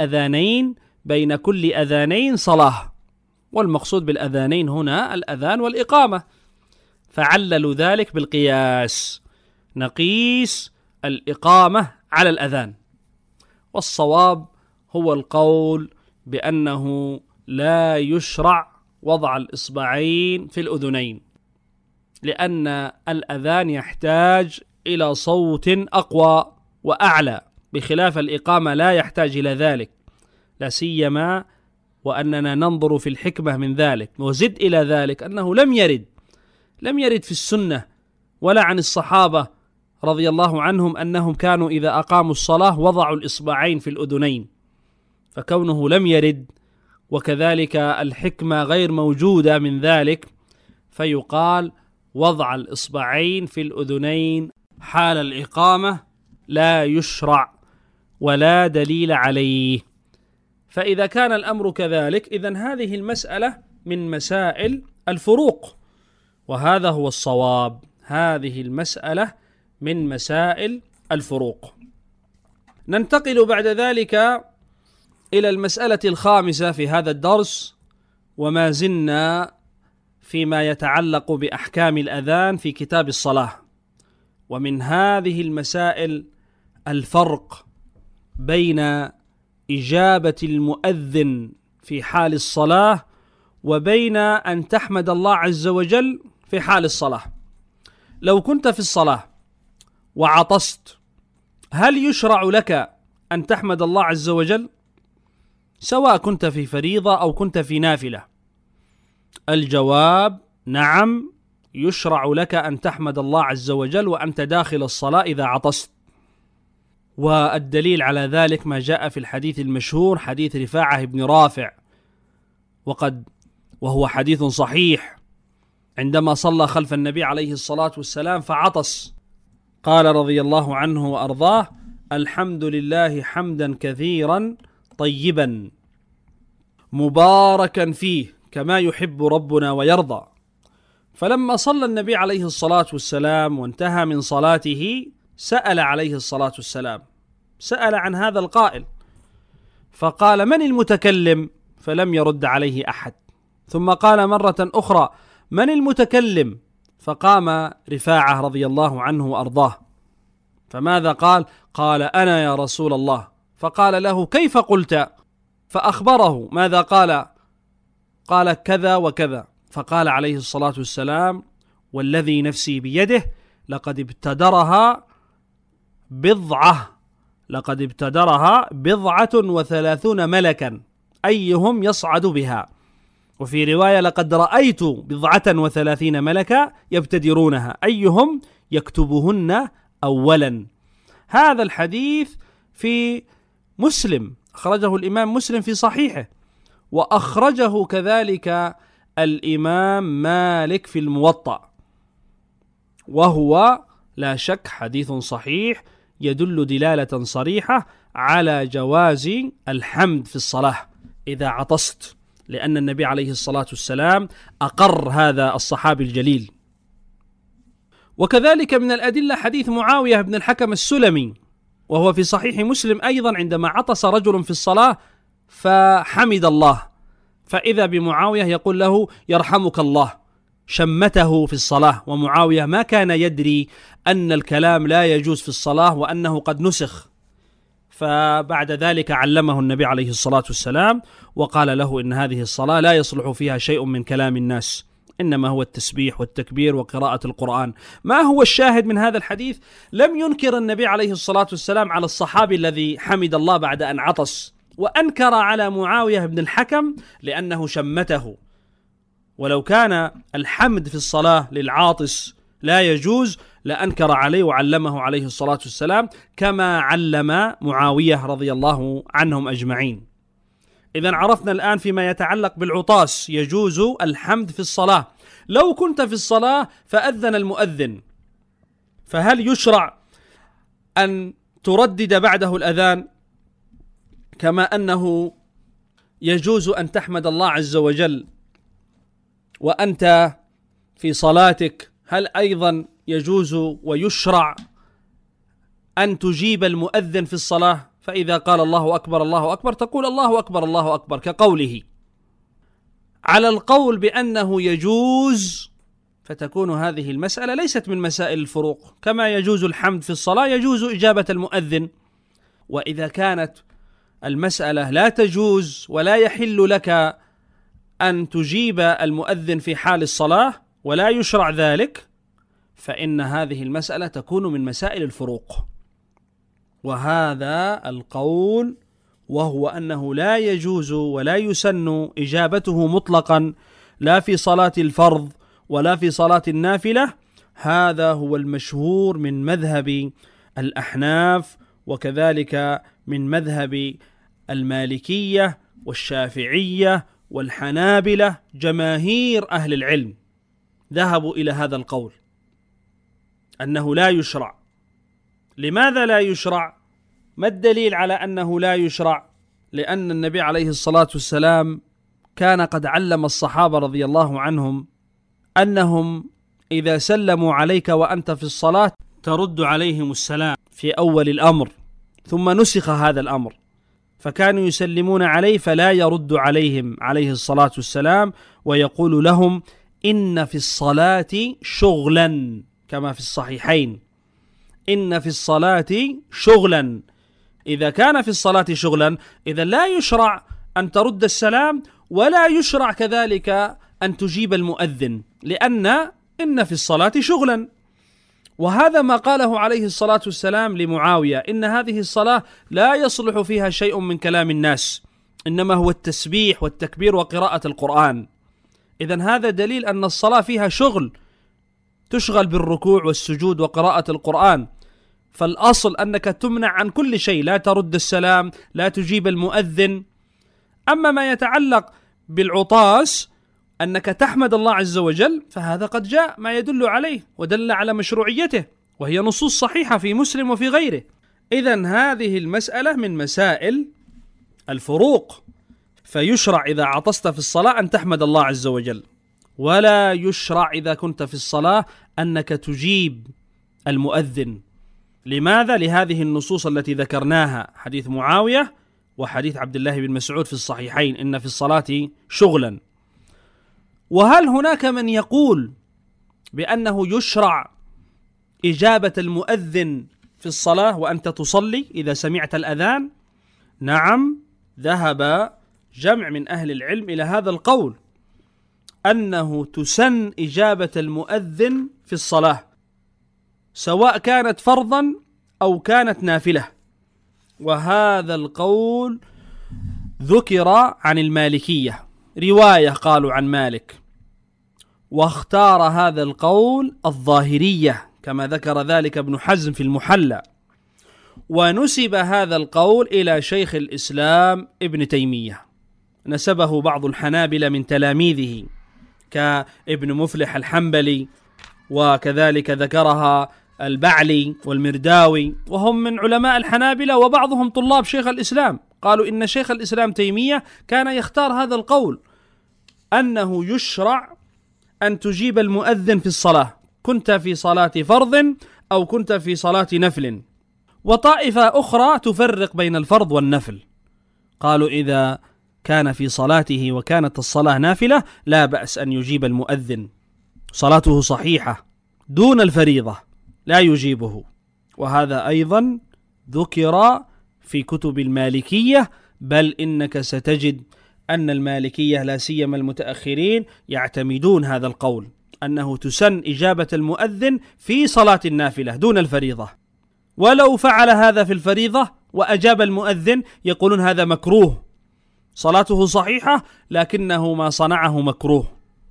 S2: كل أذانين صلاة، والمقصود بالأذانين هنا الأذان والإقامة، فعللوا ذلك بالقياس، نقيس الإقامة على الأذان. والصواب هو القول بأنه لا يشرع وضع الإصبعين في الأذنين، لأن الأذان يحتاج إلى صوت أقوى وأعلى، بخلاف الإقامة لا يحتاج إلى ذلك، لا سيما وأننا ننظر في الحكمة من ذلك. وزد إلى ذلك أنه لم يرد في السنة ولا عن الصحابة رضي الله عنهم أنهم كانوا إذا أقاموا الصلاة وضعوا الإصبعين في الأذنين، فكونه لم يرد وكذلك الحكمة غير موجودة من ذلك، فيقال وضع الإصبعين في الأذنين حال الإقامة لا يشرع ولا دليل عليه. فإذا كان الأمر كذلك إذن هذه المسألة من مسائل الفروق، وهذا هو الصواب، هذه المسألة من مسائل الفروق. ننتقل بعد ذلك إلى المسألة الخامسة في هذا الدرس، وما زلنا فيما يتعلق بأحكام الأذان في كتاب الصلاة. ومن هذه المسائل الفرق بين إجابة المؤذن في حال الصلاة وبين أن تحمد الله عز وجل في حال الصلاة. لو كنت في الصلاة وعطست، هل يشرع لك أن تحمد الله عز وجل؟ سواء كنت في فريضة أو كنت في نافلة. الجواب نعم، يشرع لك أن تحمد الله عز وجل وأنت داخل الصلاة إذا عطست. والدليل على ذلك ما جاء في الحديث المشهور، حديث رفاعة بن رافع، وهو حديث صحيح، عندما صلى خلف النبي عليه الصلاة والسلام فعطس، قال رضي الله عنه وأرضاه: الحمد لله حمدا كثيرا طيبا مباركا فيه كما يحب ربنا ويرضى. فلما صلى النبي عليه الصلاة والسلام وانتهى من صلاته سأل عليه الصلاة والسلام، سأل عن هذا القائل، فقال: من المتكلم؟ فلم يرد عليه أحد. ثم قال مرة أخرى: من المتكلم؟ فقام رفاعة رضي الله عنه وأرضاه، فماذا قال؟ قال: أنا يا رسول الله. فقال له: كيف قلت؟ فأخبره ماذا قال؟ قال: كذا وكذا. فقال عليه الصلاة والسلام: والذي نفسي بيده لقد ابتدرها 37 ملكا أيهم يصعد بها. وفي رواية: لقد رأيت 37 ملكا يبتدرونها أيهم يكتبهن أولا. هذا الحديث في مسلم، أخرجه الإمام مسلم في صحيحه، وأخرجه كذلك الإمام مالك في الموطأ، وهو لا شك حديث صحيح يدل دلالة صريحة على جواز الحمد في الصلاة إذا عطست، لأن النبي عليه الصلاة والسلام أقر هذا الصحابي الجليل. وكذلك من الأدلة حديث معاوية بن الحكم السلمي، وهو في صحيح مسلم أيضا، عندما عطس رجل في الصلاة فحمد الله، فإذا بمعاوية يقول له يرحمك الله، شمته في الصلاة، ومعاوية ما كان يدري أن الكلام لا يجوز في الصلاة وأنه قد نسخ، فبعد ذلك علمه النبي عليه الصلاة والسلام وقال له إن هذه الصلاة لا يصلح فيها شيء من كلام الناس، إنما هو التسبيح والتكبير وقراءة القرآن. ما هو الشاهد من هذا الحديث؟ لم ينكر النبي عليه الصلاة والسلام على الصحابي الذي حمد الله بعد أن عطس، وأنكر على معاوية بن الحكم لأنه شمته، ولو كان الحمد في الصلاة للعاطس لا يجوز لأنكر عليه وعلمه عليه الصلاة والسلام كما علم معاوية رضي الله عنهم أجمعين. إذن عرفنا الآن فيما يتعلق بالعطاس يجوز الحمد في الصلاة. لو كنت في الصلاة فأذن المؤذن، فهل يشرع أن تردد بعده الأذان كما أنه يجوز أن تحمد الله عز وجل وأنت في صلاتك؟ هل أيضا يجوز ويشرع أن تجيب المؤذن في الصلاة، فإذا قال الله أكبر الله أكبر تقول الله أكبر الله أكبر كقوله؟ على القول بأنه يجوز فتكون هذه المسألة ليست من مسائل الفروق، كما يجوز الحمد في الصلاة يجوز إجابة المؤذن. وإذا كانت المسألة لا تجوز ولا يحل لك أن تجيب المؤذن في حال الصلاة ولا يشرع ذلك، فإن هذه المسألة تكون من مسائل الفروق. وهذا القول وهو أنه لا يجوز ولا يسن إجابته مطلقا لا في صلاة الفرض ولا في صلاة النافلة، هذا هو المشهور من مذهب الأحناف وكذلك من مذهب المالكية والشافعية والحنابلة. جماهير أهل العلم ذهبوا إلى هذا القول أنه لا يشرع. لماذا لا يشرع؟ ما الدليل على أنه لا يشرع؟ لأن النبي عليه الصلاة والسلام كان قد علم الصحابة رضي الله عنهم أنهم إذا سلموا عليك وأنت في الصلاة ترد عليهم السلام في أول الأمر، ثم نسخ هذا الأمر، فكانوا يسلمون عليه فلا يرد عليهم عليه الصلاة والسلام، ويقول لهم إن في الصلاة شغلا، كما في الصحيحين إن في الصلاة شغلا. إذا كان في الصلاة شغلا إذا لا يشرع أن ترد السلام ولا يشرع كذلك أن تجيب المؤذن، لأن إن في الصلاة شغلا. وهذا ما قاله عليه الصلاة والسلام لمعاوية، إن هذه الصلاة لا يصلح فيها شيء من كلام الناس، إنما هو التسبيح والتكبير وقراءة القرآن. إذن هذا دليل أن الصلاة فيها شغل، تشغل بالركوع والسجود وقراءة القرآن، فالأصل أنك تمنع عن كل شيء، لا ترد السلام، لا تجيب المؤذن. أما ما يتعلق بالعطاس أنك تحمد الله عز وجل فهذا قد جاء ما يدل عليه ودل على مشروعيته، وهي نصوص صحيحة في مسلم وفي غيره. إذن هذه المسألة من مسائل الفروق، فيشرع إذا عطست في الصلاة أن تحمد الله عز وجل، ولا يشرع إذا كنت في الصلاة أنك تجيب المؤذن. لماذا؟ لهذه النصوص التي ذكرناها، حديث معاوية وحديث عبد الله بن مسعود في الصحيحين إن في الصلاة شغلا. وهل هناك من يقول بأنه يشرع إجابة المؤذن في الصلاة وأنت تصلي إذا سمعت الأذان؟ نعم، ذهب جمع من أهل العلم إلى هذا القول، أنه تسن إجابة المؤذن في الصلاة سواء كانت فرضا أو كانت نافلة. وهذا القول ذكر عن المالكية، رواية قالوا عن مالك، واختار هذا القول الظاهرية كما ذكر ذلك ابن حزم في المحلى، ونسب هذا القول إلى شيخ الإسلام ابن تيمية، نسبه بعض الحنابلة من تلاميذه كابن مفلح الحنبلي، وكذلك ذكرها البعلي والمرداوي، وهم من علماء الحنابلة وبعضهم طلاب شيخ الإسلام. قالوا إن شيخ الإسلام تيمية كان يختار هذا القول، أنه يشرع أن تجيب المؤذن في الصلاة، كنت في صلاة فرض أو كنت في صلاة نفل. وطائفة أخرى تفرق بين الفرض والنفل، قالوا إذا كان في صلاته وكانت الصلاة نافلة لا بأس أن يجيب المؤذن، صلاته صحيحة دون الفريضة لا يجيبه. وهذا أيضا ذكر في كتب المالكية، بل إنك ستجد أن المالكية لا سيما المتأخرين يعتمدون هذا القول، أنه تسن إجابة المؤذن في صلاة النافلة دون الفريضة. ولو فعل هذا في الفريضة وأجاب المؤذن يقولون هذا مكروه، صلاته صحيحة لكنه ما صنعه مكروه.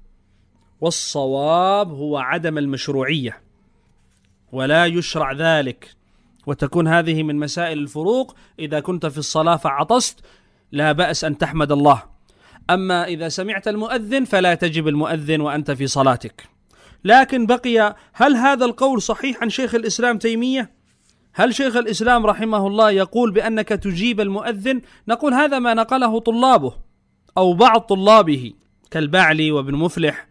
S2: والصواب هو عدم المشروعية ولا يشرع ذلك، وتكون هذه من مسائل الفروق. إذا كنت في الصلاة فعطست لا بأس أن تحمد الله، أما إذا سمعت المؤذن فلا تجب المؤذن وأنت في صلاتك. لكن بقي، هل هذا القول صحيح عن شيخ الإسلام تيمية؟ هل شيخ الإسلام رحمه الله يقول بأنك تجيب المؤذن؟ نقول هذا ما نقله طلابه أو بعض طلابه كالبعلي وابن مفلح،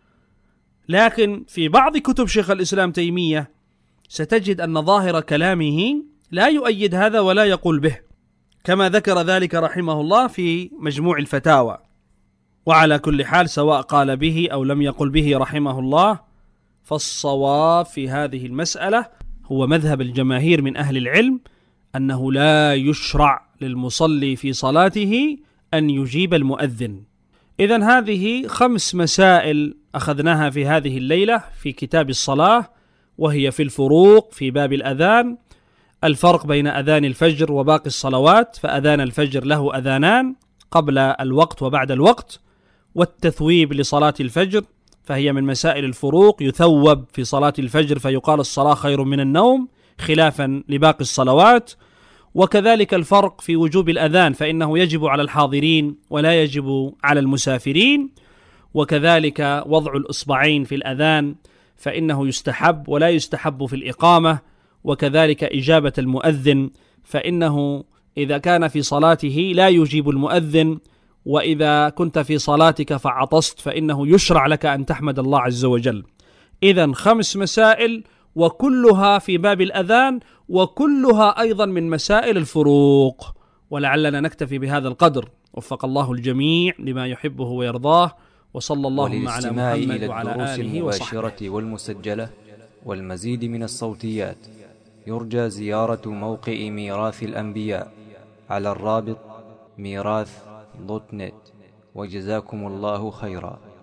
S2: لكن في بعض كتب شيخ الإسلام تيمية ستجد أن ظاهر كلامه لا يؤيد هذا ولا يقول به، كما ذكر ذلك رحمه الله في مجموع الفتاوى. وعلى كل حال سواء قال به أو لم يقل به رحمه الله، فالصواب في هذه المسألة هو مذهب الجماهير من أهل العلم، أنه لا يشرع للمصلي في صلاته أن يجيب المؤذن. إذن هذه 5 مسائل أخذناها في هذه الليلة في كتاب الصلاة، وهي في الفروق في باب الأذان، الفرق بين أذان الفجر وباقي الصلوات، فأذان الفجر له أذانان قبل الوقت وبعد الوقت، والتثويب لصلاة الفجر فهي من مسائل الفروق، يثوب في صلاة الفجر فيقال الصلاة خير من النوم خلافا لباقي الصلوات. وكذلك الفرق في وجوب الأذان، فإنه يجب على الحاضرين ولا يجب على المسافرين. وكذلك وضع الإصبعين في الأذان فإنه يستحب ولا يستحب في الإقامة. وكذلك إجابة المؤذن، فإنه إذا كان في صلاته لا يجيب المؤذن، وإذا كنت في صلاتك فعطست فإنه يشرع لك أن تحمد الله عز وجل. إذن 5 مسائل وكلها في باب الأذان، وكلها أيضا من مسائل الفروق. ولعلنا نكتفي بهذا القدر، وفق الله الجميع لما يحبه ويرضاه، وصلى اللهم على محمد وعلى آله وصحبه.
S3: المباشرة والمسجلة والمزيد من الصوتيات يرجى زيارة موقع ميراث الأنبياء على الرابط ميراث.net. وجزاكم الله خيرا.